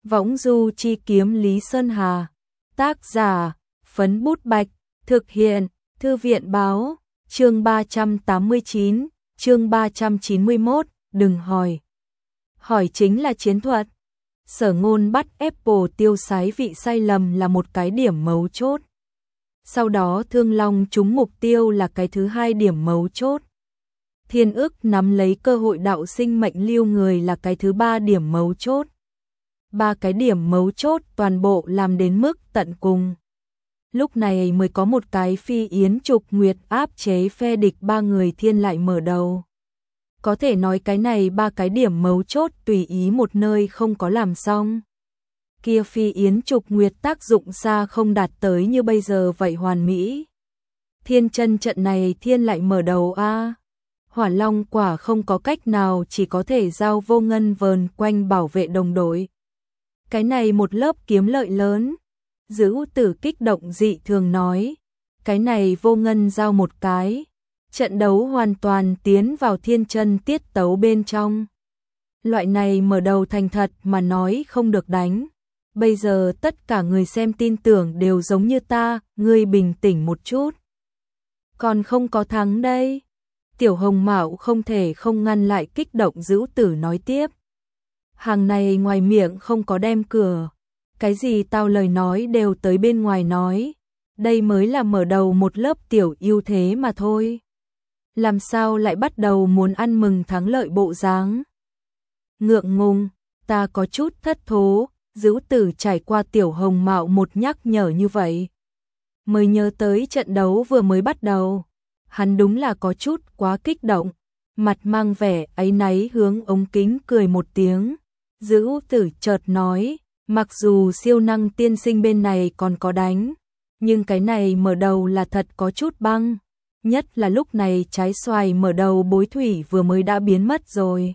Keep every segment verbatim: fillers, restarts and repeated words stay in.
Võng du chi kiếm Lý Sơn Hà. Tác giả, Phấn Bút Bạch. Thực hiện, Thư viện báo. Chương ba trăm tám mươi chín, chương ba trăm chín mươi mốt, đừng hỏi. Hỏi chính là chiến thuật. Sở Ngôn bắt Apple tiêu sái vị sai lầm là một cái điểm mấu chốt. Sau đó Thương Long trúng mục tiêu là cái thứ hai điểm mấu chốt. Thiên Ức nắm lấy cơ hội đạo sinh mệnh lưu người là cái thứ ba điểm mấu chốt. Ba cái điểm mấu chốt toàn bộ làm đến mức tận cùng. Lúc này mới có một cái phi yến trục nguyệt áp chế phe địch ba người thiên lại mở đầu. Có thể nói cái này ba cái điểm mấu chốt tùy ý một nơi không có làm xong. Kia phi yến trục nguyệt tác dụng xa không đạt tới như bây giờ vậy hoàn mỹ. Thiên chân trận này thiên lại mở đầu a. Hỏa Long quả không có cách nào, chỉ có thể giao Vô Ngân vờn quanh bảo vệ đồng đội. Cái này một lớp kiếm lợi lớn. Dữ Tử kích động dị thường nói, cái này Vô Ngân giao một cái, trận đấu hoàn toàn tiến vào thiên chân tiết tấu bên trong. Loại này mở đầu thành thật mà nói không được đánh. Bây giờ tất cả người xem tin tưởng đều giống như ta, ngươi bình tĩnh một chút. Còn không có thắng đây. Tiểu Hồng Mạo không thể không ngăn lại kích động Dữ Tử nói tiếp. Hàng này ngoài miệng không có đem cửa. Cái gì tao lời nói đều tới bên ngoài nói. Đây mới là mở đầu một lớp tiểu ưu thế mà thôi. Làm sao lại bắt đầu muốn ăn mừng thắng lợi bộ dáng. Ngượng ngùng, ta có chút thất thố. Dữ Tử trải qua Tiểu Hồng Mạo một nhắc nhở như vậy, mới nhớ tới trận đấu vừa mới bắt đầu. Hắn đúng là có chút quá kích động, mặt mang vẻ áy náy hướng ống kính cười một tiếng. Dữ Tử chợt nói, mặc dù siêu năng tiên sinh bên này còn có đánh, nhưng cái này mở đầu là thật có chút băng. Nhất là lúc này trái xoài mở đầu bối thủy vừa mới đã biến mất rồi.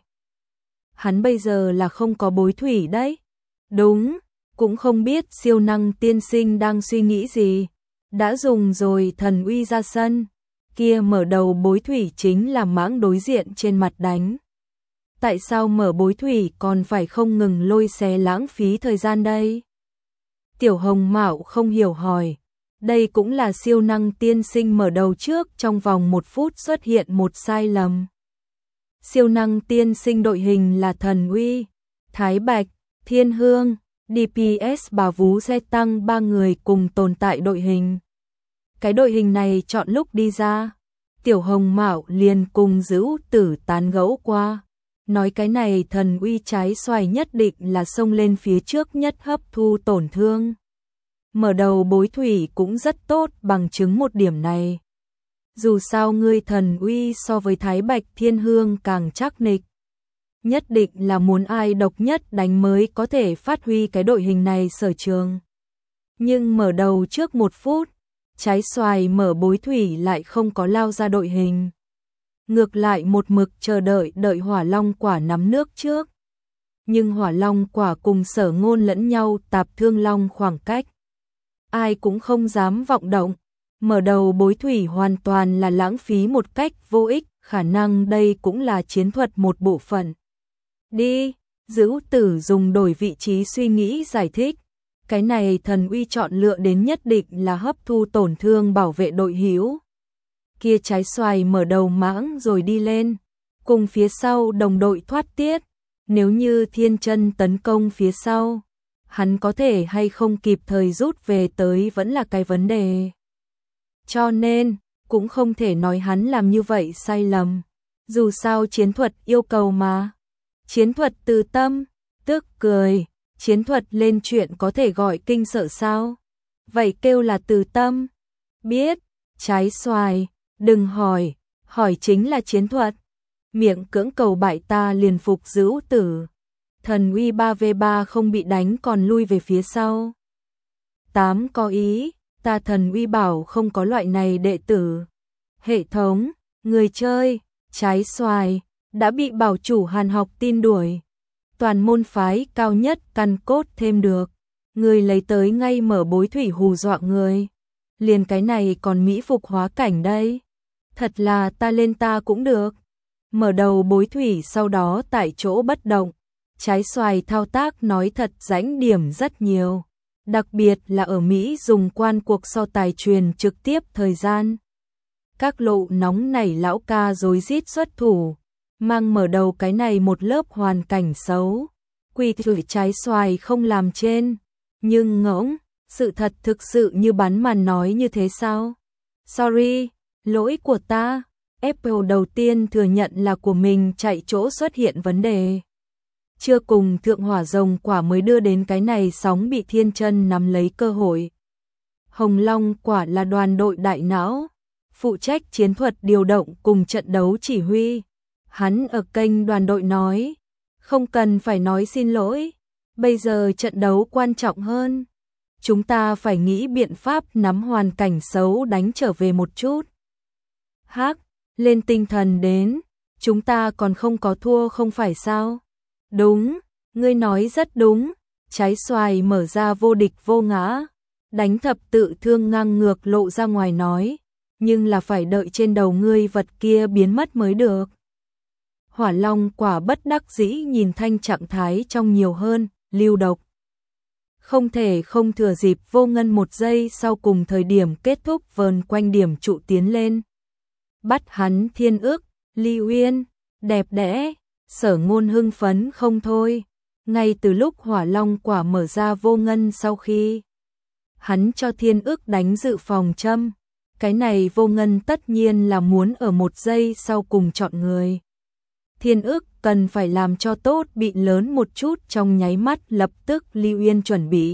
Hắn bây giờ là không có bối thủy đấy. Đúng, cũng không biết siêu năng tiên sinh đang suy nghĩ gì. Đã dùng rồi thần uy ra sân. Kia mở đầu bối thủy chính là mãng đối diện trên mặt đánh. Tại sao mở bối thủy còn phải không ngừng lôi xé lãng phí thời gian đây? Tiểu Hồng Mạo không hiểu hỏi. Đây cũng là siêu năng tiên sinh mở đầu trước trong vòng một phút xuất hiện một sai lầm. Siêu năng tiên sinh đội hình là thần uy, Thái Bạch, Thiên Hương, đê pê ét Bà Vú Xe Tăng ba người cùng tồn tại đội hình. Cái đội hình này chọn lúc đi ra, Tiểu Hồng Mạo liền cùng Dữ Tử tán gẫu qua. Nói cái này thần uy trái xoài nhất định là xông lên phía trước nhất hấp thu tổn thương. Mở đầu bối thủy cũng rất tốt bằng chứng một điểm này. Dù sao ngươi thần uy so với Thái Bạch Thiên Hương càng chắc nịch. Nhất định là muốn ai độc nhất đánh mới có thể phát huy cái đội hình này sở trường. Nhưng mở đầu trước một phút, trái xoài mở bối thủy lại không có lao ra đội hình. Ngược lại một mực chờ đợi đợi Hỏa Long quả nắm nước trước. Nhưng Hỏa Long quả cùng Sở Ngôn lẫn nhau tạp Thương Long khoảng cách. Ai cũng không dám vọng động. Mở đầu bối thủy hoàn toàn là lãng phí một cách vô ích. Khả năng đây cũng là chiến thuật một bộ phận. Đi, Dữ Tử dùng đổi vị trí suy nghĩ giải thích. Cái này thần uy chọn lựa đến nhất định là hấp thu tổn thương bảo vệ đội hữu. Kia trái xoài mở đầu mãng rồi đi lên, cùng phía sau đồng đội thoát tiết. Nếu như thiên chân tấn công phía sau, hắn có thể hay không kịp thời rút về tới vẫn là cái vấn đề. Cho nên, cũng không thể nói hắn làm như vậy sai lầm. Dù sao chiến thuật yêu cầu mà. Chiến thuật từ tâm, tức cười. Chiến thuật lên chuyện có thể gọi kinh sợ sao? Vậy kêu là từ tâm. Biết, trái xoài, đừng hỏi, hỏi chính là chiến thuật. Miệng cưỡng cầu bại ta liền phục Dữ Tử. Thần uy ba vs ba không bị đánh còn lui về phía sau. Tám có ý, ta thần uy bảo không có loại này đệ tử. Hệ thống, người chơi, trái xoài, đã bị bảo chủ Hàn Học tin đuổi. Toàn môn phái cao nhất căn cốt thêm được. Người lấy tới ngay mở bối thủy hù dọa người. Liền cái này còn mỹ phục hóa cảnh đây. Thật là ta lên ta cũng được. Mở đầu bối thủy sau đó tại chỗ bất động. Trái xoài thao tác nói thật rãnh điểm rất nhiều, đặc biệt là ở Mỹ dùng quan cuộc so tài truyền trực tiếp thời gian. Các lộ nóng nảy lão ca rối rít xuất thủ, mang mở đầu cái này một lớp hoàn cảnh xấu. Quỳ thử trái xoài không làm trên, nhưng ngỗng, sự thật thực sự như bán màn nói như thế sao? Sorry, lỗi của ta. Apple đầu tiên thừa nhận là của mình chạy chỗ xuất hiện vấn đề. Chưa cùng thượng hỏa rồng quả mới đưa đến cái này sóng bị Thiên Chân nắm lấy cơ hội. Hồng Long quả là đoàn đội đại não, phụ trách chiến thuật điều động cùng trận đấu chỉ huy. Hắn ở kênh đoàn đội nói, không cần phải nói xin lỗi, bây giờ trận đấu quan trọng hơn. Chúng ta phải nghĩ biện pháp nắm hoàn cảnh xấu đánh trở về một chút. Hắc, lên tinh thần đến, chúng ta còn không có thua không phải sao? Đúng, ngươi nói rất đúng, trái xoài mở ra vô địch vô ngã, đánh thập tự thương ngang ngược lộ ra ngoài nói, nhưng là phải đợi trên đầu ngươi vật kia biến mất mới được. Hỏa Long quả bất đắc dĩ nhìn Thanh trạng thái trong nhiều hơn, lưu độc. Không thể không thừa dịp Vô Ngân một giây sau cùng thời điểm kết thúc vờn quanh điểm trụ tiến lên. Bắt hắn Thiên Ức, Ly Uyên, đẹp đẽ, Sở Ngôn hưng phấn không thôi. Ngay từ lúc Hỏa Long quả mở ra Vô Ngân sau khi hắn cho Thiên Ức đánh dự phòng châm, cái này Vô Ngân tất nhiên là muốn ở một giây sau cùng chọn người. Thiên Ức cần phải làm cho tốt bị lớn một chút trong nháy mắt lập tức Ly Uyên chuẩn bị.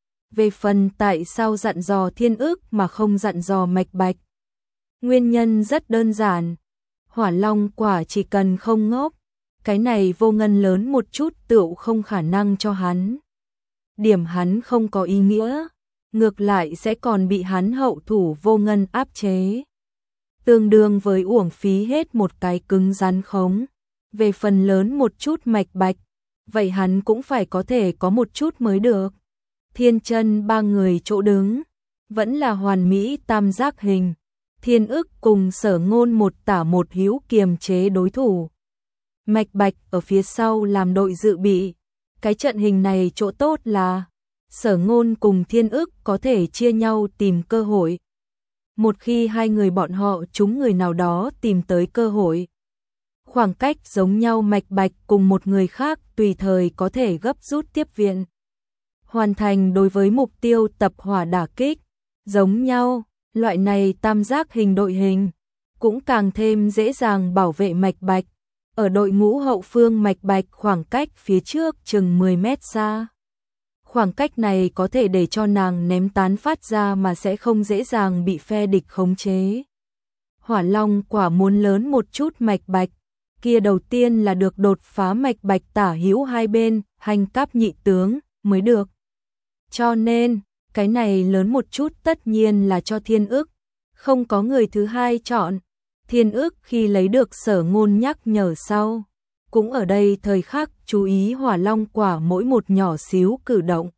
Về phần tại sao dặn dò Thiên Ức mà không dặn dò Mạch Bạch. Nguyên nhân rất đơn giản, Hỏa Long quả chỉ cần không ngốc, cái này Vô Ngân lớn một chút tựu không khả năng cho hắn. Điểm hắn không có ý nghĩa, ngược lại sẽ còn bị hắn hậu thủ Vô Ngân áp chế. Tương đương với uổng phí hết một cái cứng rắn khống. Về phần lớn một chút Mạch Bạch, vậy hắn cũng phải có thể có một chút mới được. Thiên Chân ba người chỗ đứng, vẫn là hoàn mỹ tam giác hình. Thiên Ức cùng Sở Ngôn một tả một hữu kiềm chế đối thủ. Mạch Bạch ở phía sau làm đội dự bị. Cái trận hình này chỗ tốt là Sở Ngôn cùng Thiên Ức có thể chia nhau tìm cơ hội. Một khi hai người bọn họ trúng người nào đó tìm tới cơ hội, khoảng cách giống nhau Mạch Bạch cùng một người khác tùy thời có thể gấp rút tiếp viện. Hoàn thành đối với mục tiêu tập hỏa đả kích, giống nhau, loại này tam giác hình đội hình, cũng càng thêm dễ dàng bảo vệ Mạch Bạch. Ở đội ngũ hậu phương Mạch Bạch khoảng cách phía trước chừng mười mét xa. Khoảng cách này có thể để cho nàng ném tán phát ra mà sẽ không dễ dàng bị phe địch khống chế. Hỏa Long quả muốn lớn một chút Mạch Bạch, kia đầu tiên là được đột phá Mạch Bạch tả hữu hai bên, hành cáp nhị tướng, mới được. Cho nên, cái này lớn một chút tất nhiên là cho Thiên Ức, không có người thứ hai chọn. Thiên Ức khi lấy được Sở Ngôn nhắc nhở sau, cũng ở đây thời khắc chú ý Hỏa Long quả mỗi một nhỏ xíu cử động.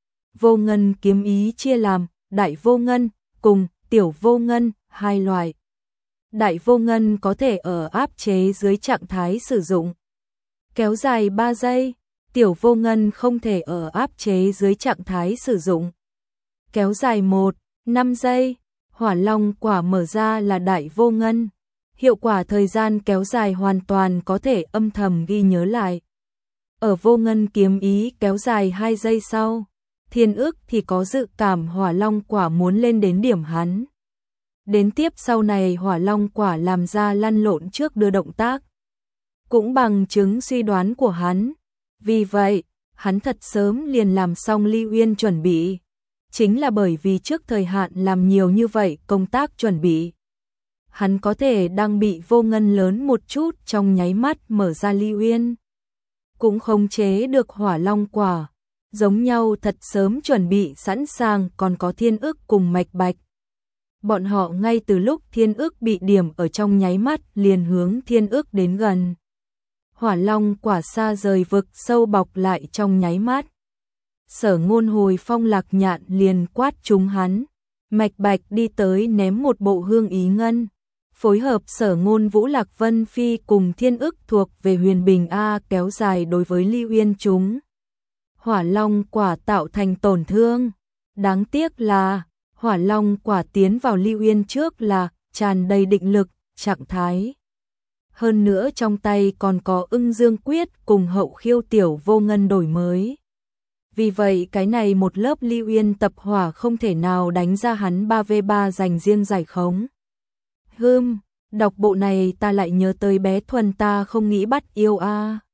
Vô Ngân kiếm ý chia làm Đại Vô Ngân cùng Tiểu Vô Ngân hai loại. Đại Vô Ngân có thể ở áp chế dưới trạng thái sử dụng kéo dài ba giây, Tiểu Vô Ngân không thể ở áp chế dưới trạng thái sử dụng kéo dài một, năm giây. Hỏa Long quả mở ra là Đại Vô Ngân, hiệu quả thời gian kéo dài hoàn toàn có thể âm thầm ghi nhớ lại. Ở Vô Ngân kiếm ý kéo dài hai giây sau, Thiên Ức thì có dự cảm Hỏa Long quả muốn lên đến điểm hắn. Đến tiếp sau này Hỏa Long quả làm ra lăn lộn trước đưa động tác, cũng bằng chứng suy đoán của hắn. Vì vậy, hắn thật sớm liền làm xong Ly Uyên chuẩn bị. Chính là bởi vì trước thời hạn làm nhiều như vậy công tác chuẩn bị, hắn có thể đang bị Vô Ngân lớn một chút trong nháy mắt mở ra Ly Uyên. Cũng khống chế được Hỏa Long quả, giống nhau thật sớm chuẩn bị sẵn sàng. Còn có Thiên Ức cùng Mạch Bạch, bọn họ ngay từ lúc Thiên Ức bị điểm ở trong nháy mắt liền hướng Thiên Ức đến gần. Hỏa Long quả xa rời vực sâu bọc lại trong nháy mắt. Sở Ngôn hồi phong lạc nhạn liền quát trúng hắn. Mạch Bạch đi tới ném một bộ hương ý ngân, phối hợp Sở Ngôn Vũ Lạc Vân Phi cùng Thiên Ức thuộc về Huyền Bình A kéo dài đối với Lưu Yên chúng. Hỏa Long quả tạo thành tổn thương. Đáng tiếc là Hỏa Long quả tiến vào Lưu Yên trước là tràn đầy định lực, trạng thái. Hơn nữa trong tay còn có Ưng Dương Quyết cùng Hậu Khiêu Tiểu Vô Ngân đổi mới. Vì vậy cái này một lớp Lưu Yên tập hỏa không thể nào đánh ra hắn ba vs ba dành riêng giải khống. Hừm, đọc bộ này ta lại nhớ tới bé Thuần ta không nghĩ bắt yêu a.